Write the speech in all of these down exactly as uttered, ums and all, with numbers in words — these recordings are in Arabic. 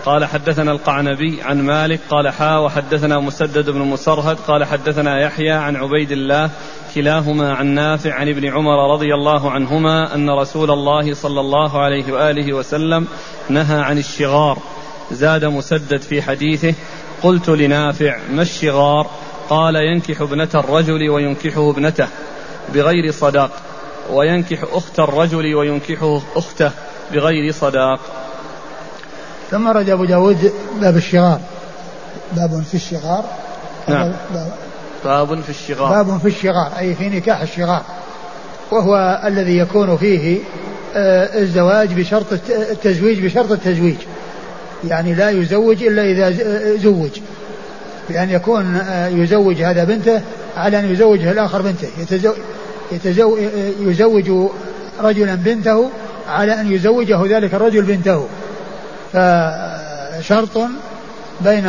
قال حدثنا القعنبي عن مالك قال حا وحدثنا مسدد بن مسرهد قال حدثنا يحيى عن عبيد الله كلاهما عن نافع عن ابن عمر رضي الله عنهما أن رسول الله صلى الله عليه وآله وسلم نهى عن الشغار. زاد مسدد في حديثه قلت لنافع ما الشغار؟ قال ينكح ابنة الرجل وينكحه ابنته بغير صداق، وينكح أخت الرجل وينكحه أخته بغير صداق. ثم رد أبو داود باب الشغار، باب في الشغار. نعم. باب في الشغار، باب في الشغار أي في نكاح الشغار، وهو الذي يكون فيه الزواج بشرط التزويج بشرط التزويج، يعني لا يزوج إلا إذا زوج، بأن يكون يزوج هذا بنته على أن يزوجها الآخر بنته، يتزوج يتزوج يزوج رجلا بنته على أن يزوجه ذلك الرجل بنته. فشرط بين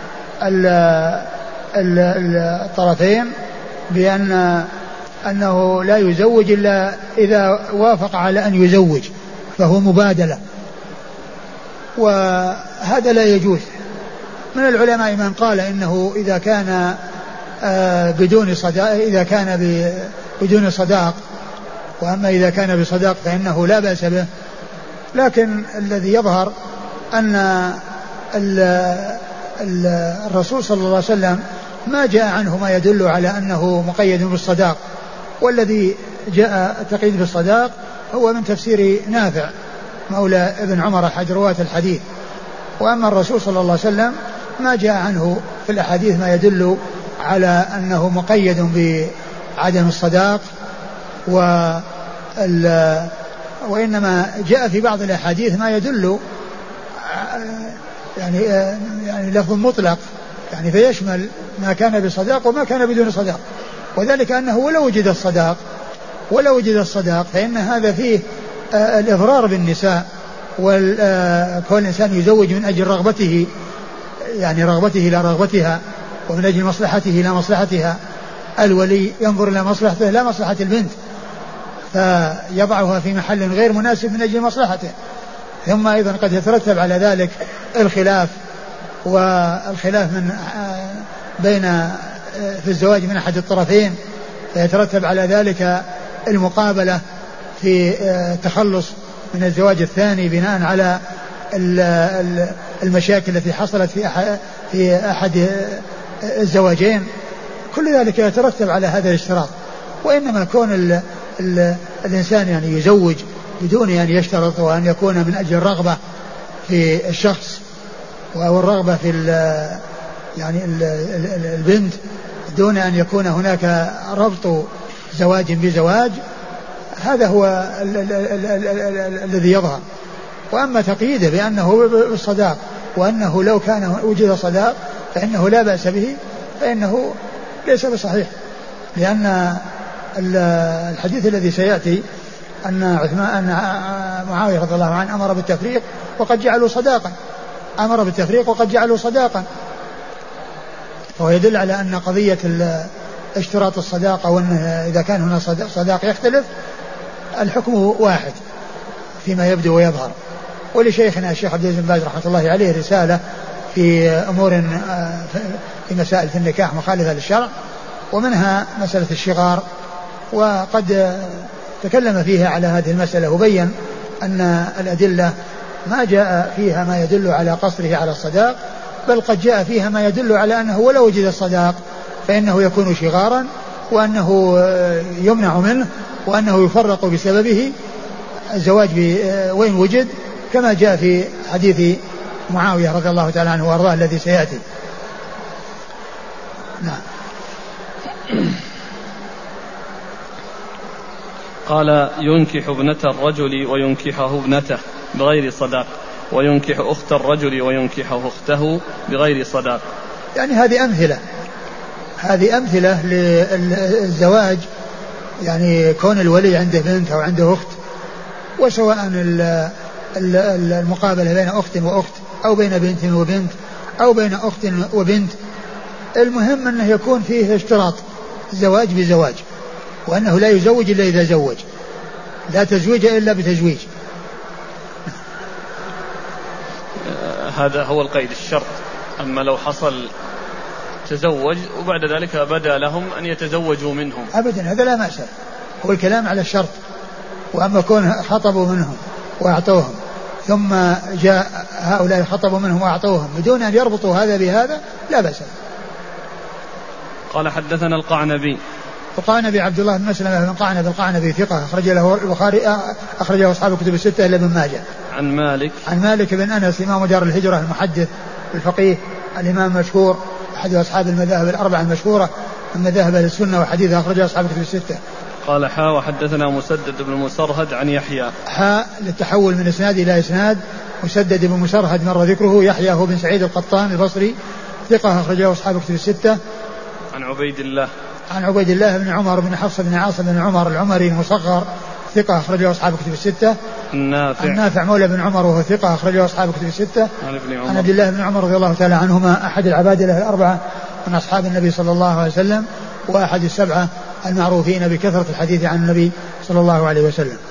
الطرفين بأن أنه لا يزوج إلا إذا وافق على أن يزوج، فهو مبادلة، وهذا لا يجوز. من العلماء من قال إنه إذا كان بدون صداق إذا كان بدون صداق، وأما إذا كان بصداق فإنه لا بأس به. لكن الذي يظهر أن الرسول صلى الله عليه وسلم ما جاء عنه ما يدل على أنه مقيد بالصداق، والذي جاء التقييد بالصداق هو من تفسير نافع مولى ابن عمر أحد رواة الحديث. وأما الرسول صلى الله عليه وسلم ما جاء عنه في الأحاديث ما يدل على أنه مقيد بعدم الصداق، وإنما جاء في بعض الأحاديث ما يدل يعني يعني لفظ مطلق، يعني فيشمل ما كان بصداق وما كان بدون صداق، وذلك أنه ولو وجد الصداق ولو وجد الصداق فإن هذا فيه الإضرار بالنساء، وكون الإنسان يزوج من أجل رغبته، يعني رغبته إلى رغبتها، ومن أجل مصلحته إلى مصلحتها. الولي ينظر إلى مصلحته لا مصلحة البنت، فيضعها في محل غير مناسب من أجل مصلحته. ثم أيضا قد يترتب على ذلك الخلاف، والخلاف من بين في الزواج من أحد الطرفين، فيترتب على ذلك المقابلة في التخلص من الزواج الثاني بناء على المشاكل التي حصلت في في أحد الزواجين. كل ذلك يترتب على هذا الاشتراط. وإنما كون ال ال الإنسان يعني يزوج بدون أن يشترط، وأن يكون من أجل الرغبة في الشخص أو الرغبة في ال يعني ال ال البنت دون أن يكون هناك ربط زواج بزواج، هذا هو الذي يظهر. وأما تقييده بأنه بالصداق، وأنه لو كان وجد صداق فإنه لا بأس به، فإنه ليس بصحيح، لأن الحديث الذي سيأتي أن عثمان أن معاوية رضي الله عنه أمر بالتفريق وقد جعلوا صداقا أمر بالتفريق وقد جعلوا صداقا وهو يدل على أن قضية اشتراط الصداق، أو أن إذا كان هنا صداق يختلف الحكم واحد فيما يبدو ويظهر. ولشيخنا الشيخ عبد العزيز بن باز رحمة الله عليه رسالة في أمور في مسائل في النكاح مخالفة للشرع، ومنها مسألة الشغار، وقد تكلم فيها على هذه المسألة وبين أن الأدلة ما جاء فيها ما يدل على قصره على الصداق، بل قد جاء فيها ما يدل على أنه ولو وجد الصداق فإنه يكون شغارا، وأنه يمنع منه، وأنه يفرق بسببه الزواج وين وجد، كما جاء في حديث معاوية رضي الله تعالى عنه وأرضاه الذي سيأتي. نعم. قال ينكح ابنة الرجل وينكحه ابنته بغير صداق، وينكح أخت الرجل وينكحه أخته بغير صداق. يعني هذه أمثلة هذه أمثلة للزواج، يعني كون الولي عنده بنت أو عنده أخت، وسواء المقابلة بين أخت وأخت أو بين بنت وبنت أو بين أخت وبنت، المهم أنه يكون فيه اشتراط زواج بزواج، وأنه لا يزوج إلا إذا زوج، لا تزويج إلا بتزويج. هذا هو القيد الشرط. أما لو حصل تزوج وبعد ذلك بدا لهم أن يتزوجوا منهم أبدا هذا لا مأسى، هو الكلام على الشرط. وأما كون خطبوا منهم وأعطوهم ثم جاء هؤلاء خطبوا منهم وأعطوهم بدون أن يربطوا هذا بهذا لا بأس. قال حدثنا القعنبي. القعنبي عبد الله بن مسلمة بن قعنب القعنبي ثقة أخرج له البخاري أخرجه أصحاب الكتب الستة إلا ابن ماجه. عن مالك عن مالك بن أنس إمام دار الهجرة المحدث الفقيه الإمام المشهور أحد أصحاب المذاهب الأربعة المشهورة من مذاهب أهل السنة وحديث أخرجه أصحاب الكتب الستة. قال حاء وحدثنا مسدد بن مسرهد عن يحيى. حاء للتحول من إسناد إلى إسناد. مسدد بن مسرهد مر ذكره. يحيى هو بن سعيد القطان البصري ثقة أخرجه أصحاب الكتب الستة. عن عبيد الله. عن عبيد الله بن عمر بن حفص بن عاصم بن عمر العمري المصغر ثقة أخرجه أصحاب الكتب الستة. النافع. النافع مولى بن عمر وهو ثقة أخرجه أصحاب الكتب الستة. عن ابن عمر. عن عبد الله بن عمر رضي الله تعالى عنهما أحد العبادلة الأربعة من أصحاب النبي صلى الله عليه وسلم وأحد السبعة المعروفين بكثرة الحديث عن النبي صلى الله عليه وسلم.